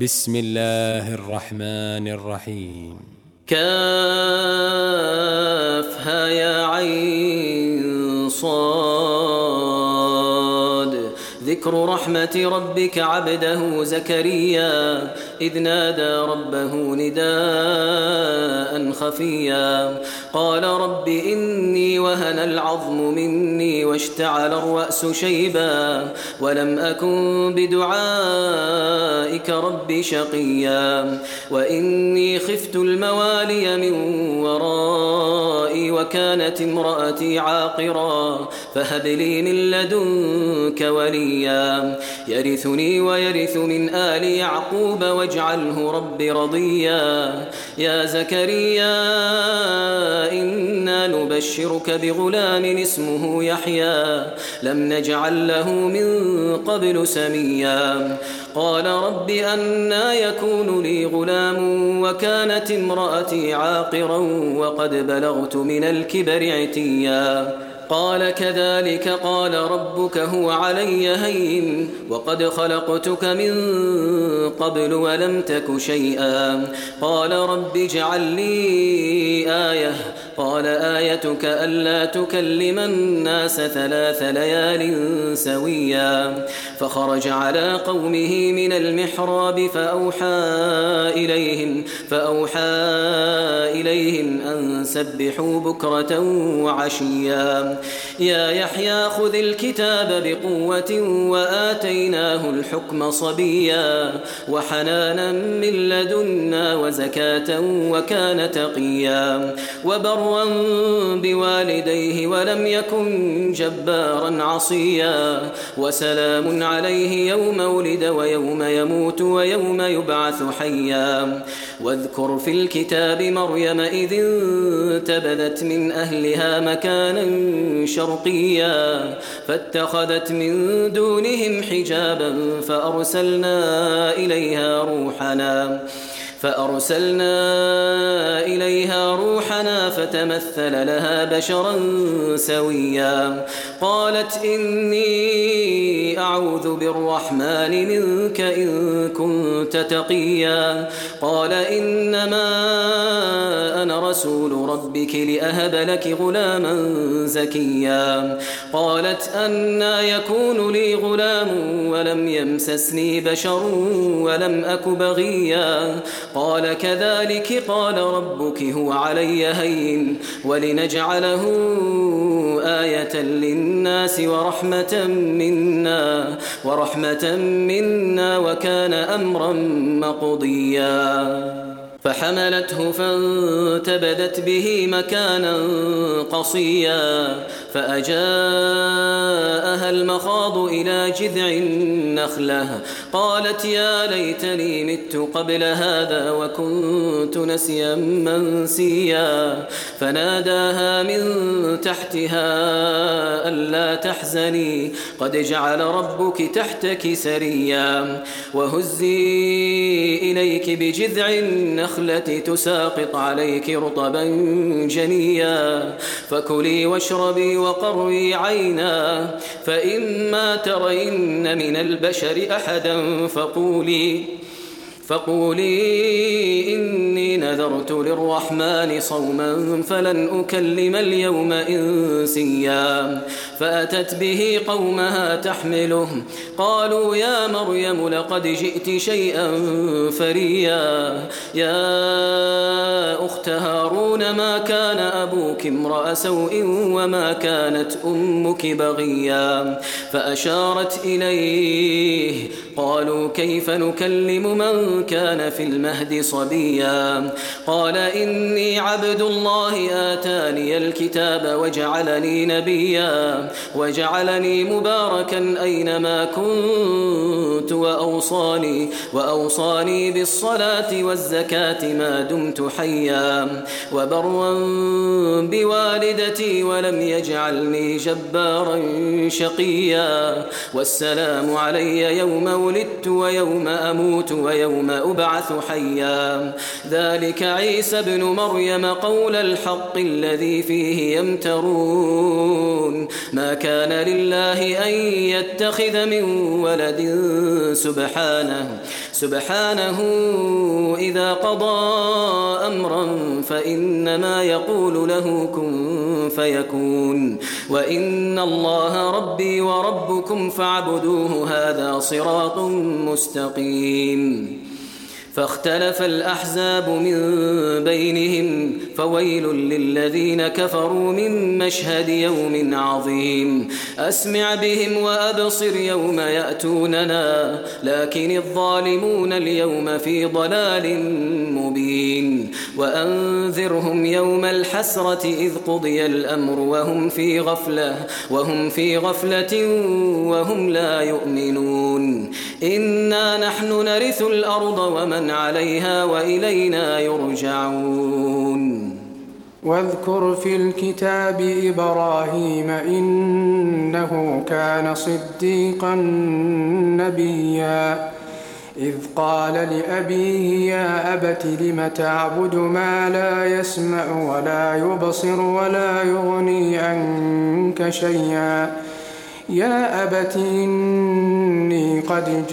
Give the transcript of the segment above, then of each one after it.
بسم الله الرحمن الرحيم. كافها يا عين صاد. ذكر رحمة ربك عبده زكريا إذ نادى ربه نداء خفيا قال رب إني وهن العظم مني واشتعل الرأس شيبا ولم أكن بدعائك رب شقيا وإني خفت الموالي من ورائي وكانت امرأتي عاقرا فهب لي من لدنك وليا يرثني ويرث من آل يعقوب واجعله رب رضيا يا زكريا إنا نبشرك بغلام اسمه يحيى لم نجعل له من قبل سميا قال رب أنى يكون لي غلام وكانت امرأتي عاقرا وقد بلغت من الكبر عتيا قال كذلك قال ربك هو علي هين وقد خلقتك من قبل ولم تك شيئا قال رب اجعل لي آية قال آيتك ألا تكلم الناس 3 ليال سويا فخرج على قومه من المحراب فأوحى إليهم أن سبحوا بكرة وعشيا يا يحيى خذ الكتاب بقوة وآتيناه الحكم صبيا وحنانا من لدنا وزكاة وكان تقيا وبرا بوالديه ولم يكن جبارا عصيا وسلام عليه يوم ولد ويوم يموت ويوم يبعث حيا واذكر في الكتاب مريم إذ انتبذت من أهلها مكانا شرقيا فاتخذت من دونهم حجابا فأرسلنا إليها روحنا فتمثل لها بشرا سويا قالت إني أعوذ بالرحمن منك إن كنت تقيا قال إنما أنا رسول ربك لأهب لك غلاما زكيا قالت أنى يكون لي غلام ولم يمسسني بشر ولم أك بغيا قال كذلك قال ربك هو علي هين ولنجعله آية للناس ورحمة منا وكان أمرا مقضيا فحملته فانتبذت به مكانا قصيا فأجاءها المخاض إلى جذع النخلة قالت يا ليتني مت قبل هذا وكنت نسيا منسيا فناداها من تحتها ألا تحزني قد جعل ربك تحتك سريا وهزي إليك بجذع النخلة تساقط عليك رطبا جنيا فكلي واشربي وقري عينا فإما ترين من البشر أحدا فقولي إني نذرت للرحمن صوما فلن أكلم اليوم إنسيا فأتت به قومها تحمله قالوا يا مريم لقد جئت شيئا فريا يا أخت هارون ما كان أبوك امرأ سوء وما كانت أمك بغيا فأشارت إليه قالوا كيف نكلم من كان في المهد صبيا قال إني عبد الله آتاني الكتاب وجعلني نبيا وجعلني مباركا أينما كنت وأوصاني بالصلاة والزكاة ما دمت حيا وبرا بوالدتي ولم يجعلني جبارا شقيا والسلام علي يوم ولدت ويوم أموت ويوم أبعث حيا ذلك عيسى بن مريم قول الحق الذي فيه يمترون ما كان لله أن يتخذ من ولد سبحانه إذا قضى أمرا فإنما يقول له كن فيكون وإن الله ربي وربكم فاعبدوه هذا صراط مستقيم فاختلف الأحزاب من بينهم فويل للذين كفروا من مشهد يوم عظيم أسمع بهم وأبصر يوم يأتوننا لكن الظالمون اليوم في ضلال مبين وأنذرهم يوم الحسرة إذ قضي الأمر وهم في غفلة وهم لا يؤمنون إنا نحن نرث الأرض ومن عليها وإلينا يرجعون واذكر في الكتاب إبراهيم إنه كان صديقا نبيا إذ قال لأبيه يا أبت لم تعبد ما لا يسمع ولا يبصر ولا يغني عنك شيئا يا أبت إني قد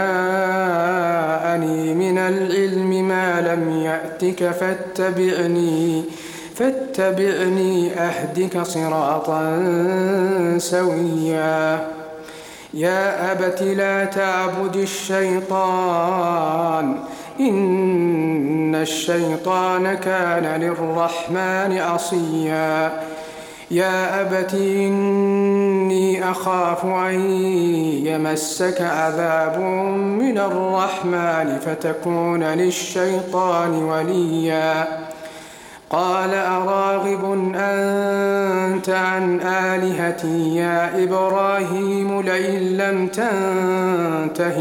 جاءني من العلم ما لم يأتك فاتبعني أهدك صراطا سويا يا أبت لا تعبد الشيطان إن الشيطان كان للرحمن عصيا يا أبت إني أخاف أن يمسك عذاب من الرحمن فتكون للشيطان وليا قال أراغب أنت عن آلهتي يا إبراهيم لئن لم تنته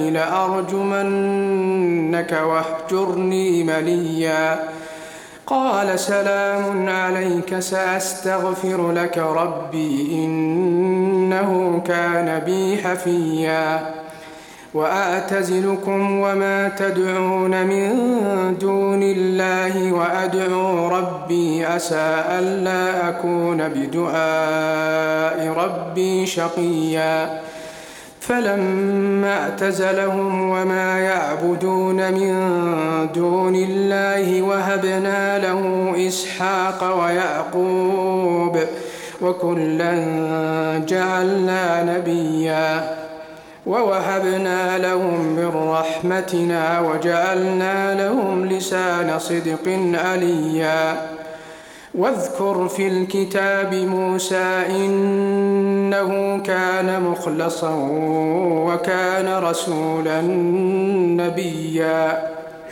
لأرجمنك واهجرني مليا قال سلام عليك سأستغفر لك ربي إنه كان بي حفيا وأعتزلكم وما تدعون من دون الله وأدعو ربي عسى ألا أكون بدعاء ربي شقيا فلما اعتزلهم وما يعبدون من دون الله وهبنا له إسحاق ويعقوب وكلا جعلنا نبيا ووهبنا لهم من رحمتنا وجعلنا لهم لسان صدق عليا واذكر في الكتاب موسى إنه كان مخلصا وكان رسولا نبيا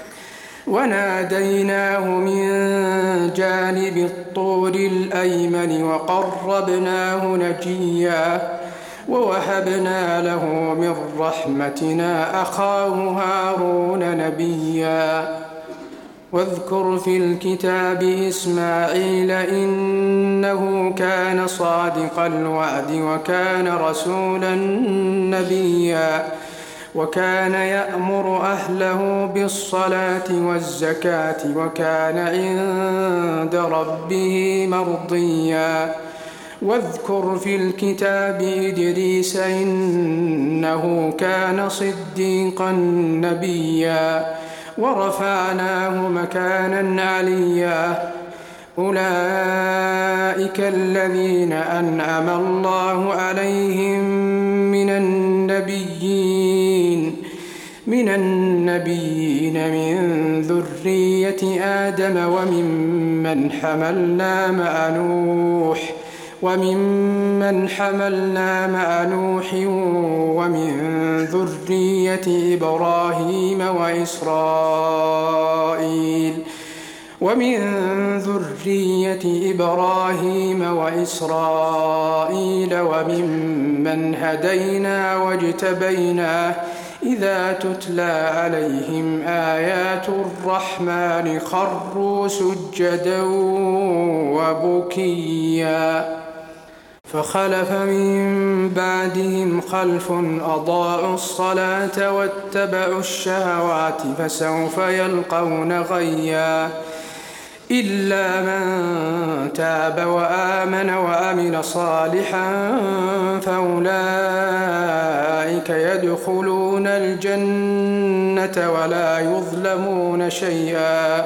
وناديناه من جانب الطور الأيمن وقربناه نجيا ووهبنا له من رحمتنا أخاه هارون نبيا واذكر في الكتاب إسماعيل إنه كان صادق الوعد وكان رسولا نبيا وكان يأمر أهله بالصلاة والزكاة وكان عند ربه مرضيا واذكر في الكتاب إدريس إنه كان صديقا نبيا ورفعناه مكانا عليا أولئك الذين أنعم الله عليهم من النبيين من ذرية آدم وممن حملنا مع نوح ومن ذرية إبراهيم وإسرائيل وممن هدينا واجتبينا إذا تتلى عليهم آيات الرحمن خروا سجدا وبكيا فخلف من بعدهم خلف أضاعوا الصلاة واتبعوا الشهوات فسوف يلقون غيا إلا من تاب وآمن وعمل صالحا فأولئك يدخلون الجنة ولا يظلمون شيئا.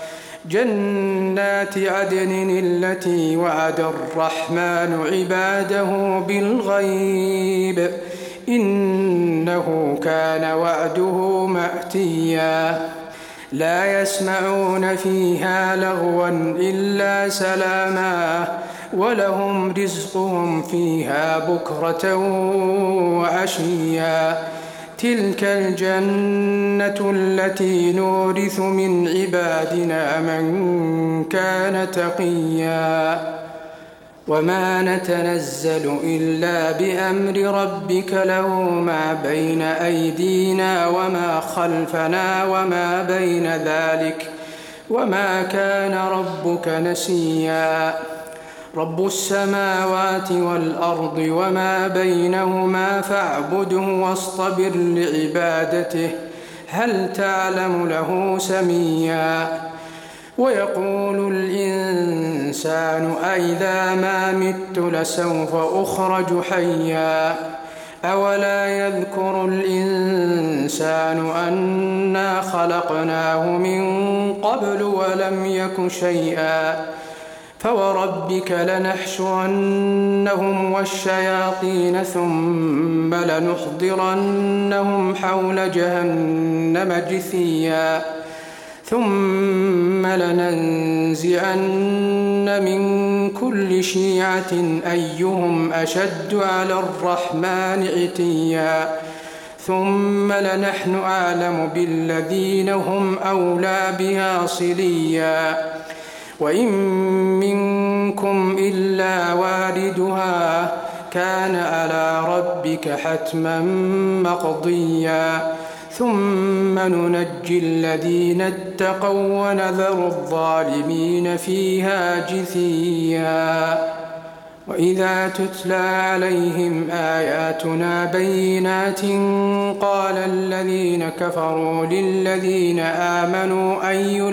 جنات عدن التي وعد الرحمن عباده بالغيب إنه كان وعده مأتيا. لا يسمعون فيها لغوا إلا سلاما ولهم رزقهم فيها بكرة وعشيا. تلك الجنة التي نورث من عبادنا من كان تقيا. وما نتنزل إلا بأمر ربك له ما بين أيدينا وما خلفنا وما بين ذلك وما كان ربك نسيا. رب السماوات والأرض وما بينهما فاعبده واصطبر لعبادته هل تعلم له سميا. ويقول الإنسان أئذا ما مت لسوف أخرج حيا. أولا يذكر الإنسان أنا خلقناه من قبل ولم يك شيئا. فوربك لنحشرنهم والشياطين ثم لنحضرنهم حول جهنم جثيا. ثم لننزعن من كل شيعة أيهم أشد على الرحمن عتيا. ثم لنحن أعلم بالذين هم أولى بها صليا. وإن منكم إلا واردها كان على ربك حتما مقضيا. ثم ننجي الذين اتقوا ونذر الظالمين فيها جثيا. وإذا تتلى عليهم آياتنا بينات قال الذين كفروا للذين آمنوا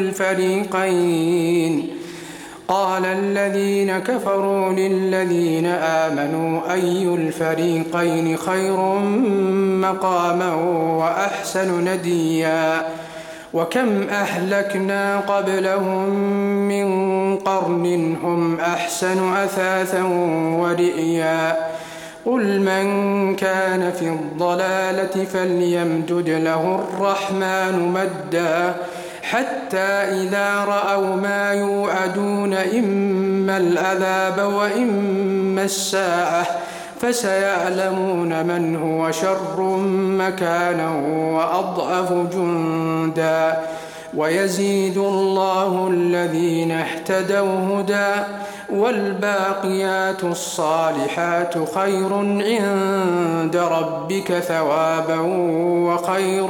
أي الفريقين خير مقاما وأحسن نديا. وكم أهلكنا قبلهم من قرن هم أحسن أثاثا ورئيا. قل من كان في الضلالة فليمدد له الرحمن مدا حتى إذا رأوا ما يوعدون إما العذاب وإما الساعة فسيعلمون من هو شر مكانا وأضعف جندا. ويزيد الله الذين اهتدوا هدى والباقيات الصالحات خير عند ربك ثوابا وخير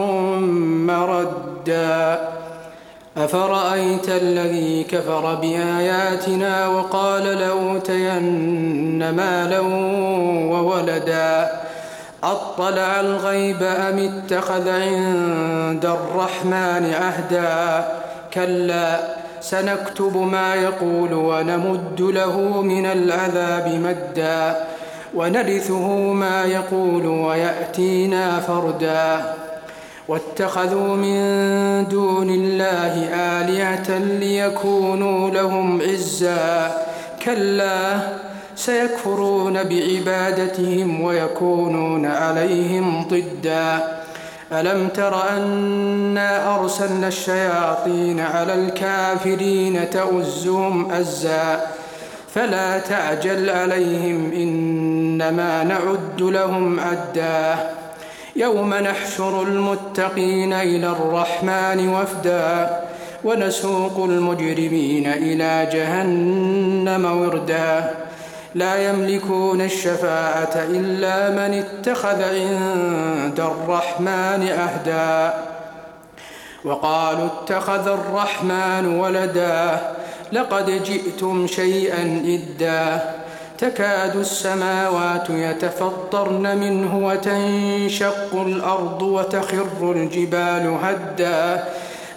مردا. أفرأيت الذي كفر بآياتنا وقال لأوتين مالا وولدا أطلع الغيب أم اتخذ عند الرحمن عهدا. كلا سنكتب ما يقول ونمد له من العذاب مدا ونرثه ما يقول ويأتينا فردا. واتخذوا من دون الله آلهة ليكونوا لهم عزا. كلا سيكفرون بعبادتهم ويكونون عليهم ضدا. ألم تر أنا أرسلنا الشياطين على الكافرين تؤزهم أزا فلا تعجل عليهم إنما نعد لهم عدا. يوم نحشر المتقين إلى الرحمن وفدا ونسوق المجرمين إلى جهنم وردا. لا يملكون الشفاعة إلا من اتخذ عند الرحمن عهدا. وقالوا اتخذ الرحمن ولدا لقد جئتم شيئا إدا. تكاد السماوات يتفطرن منه وتنشق الأرض وتخر الجبال هدا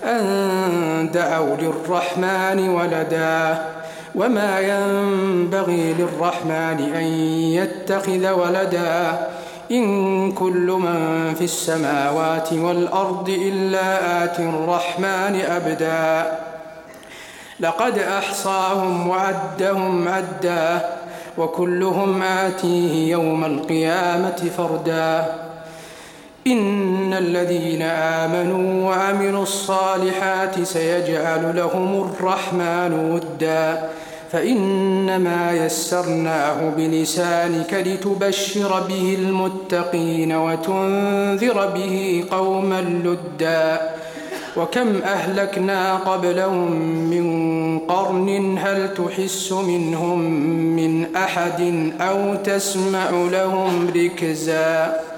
أن دعوا للرحمن ولدا وما ينبغي للرحمن أن يتخذ ولدا إن كل من في السماوات والأرض إلا آتي الرحمن أبدا لقد أحصاهم وعدهم عدا وكلهم آتيه يوم القيامة فردا إن الذين آمنوا وعملوا الصالحات سيجعل لهم الرحمن ودا فإنما يسرناه بلسانك لتبشر به المتقين وتنذر به قوما لدا وكم أهلكنا قبلهم من قرن هل تحس منهم من أحد أو تسمع لهم ركزا